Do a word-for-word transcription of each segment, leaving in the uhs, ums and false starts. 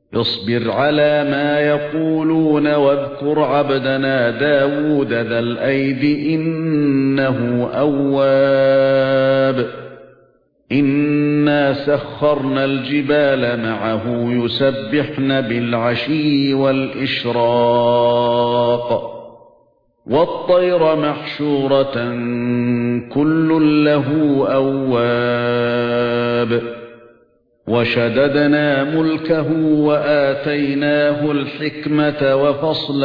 اصبر على ما يقولون واذكر عبدنا داود ذا الأيد إنه أواب إنا سخرنا الجبال معه يسبحن بالعشي والإشراق والطير محشورة كل له أواب وشددنا ملكه وآتيناه الحكمة وفصل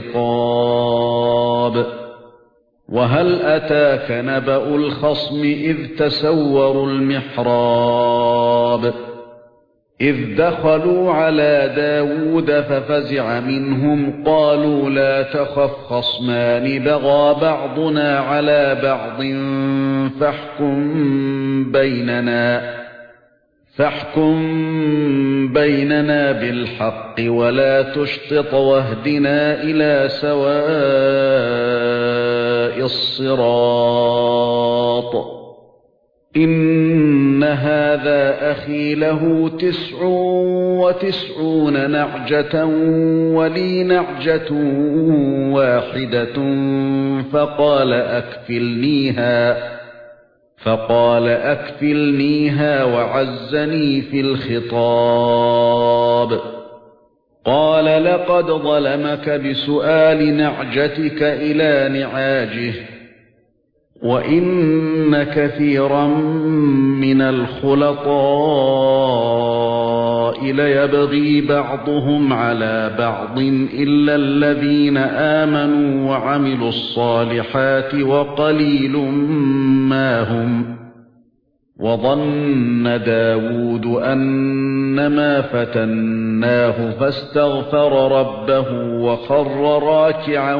الخطاب وهل أتاك نبأ الخصم إذ تسوروا المحراب إذ دخلوا على داود ففزع منهم قالوا لا تخف خصمان بغى بعضنا على بعض فاحكم بيننا فاحكم بيننا بالحق ولا تشطط واهدنا إلى سواء الصراط إن هذا أخي له تسع وتسعون نعجة ولي نعجة واحدة فقال أكفلنيها فقال أكفلنيها وعزني في الخطاب قال لقد ظلمك بسؤال نعجتك إلى نعاجه وإن كثيرا من الخلطاء ليبغي بعضهم على بعض إلا الذين آمنوا وعملوا الصالحات وقليل ما هم وظن داود أنما فتناه فاستغفر ربه وخر راكعا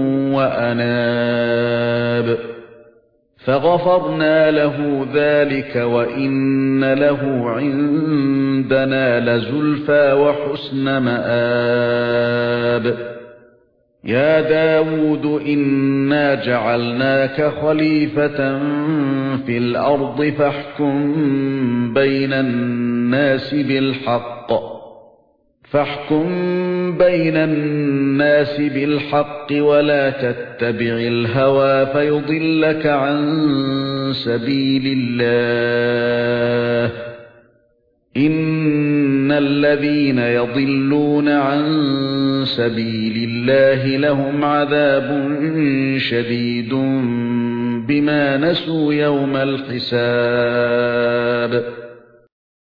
وأناب فغفرنا له ذلك وإن له عندنا لزلفى وحسن مآب يا داود إنا جعلناك خليفة في الأرض فاحكم بين الناس بالحق فاحكم بين الناس بالحق ولا تتبع الهوى فيضلك عن سبيل الله إن الذين يضلون عن سبيل الله لهم عذاب شديد بما نسوا يوم الحساب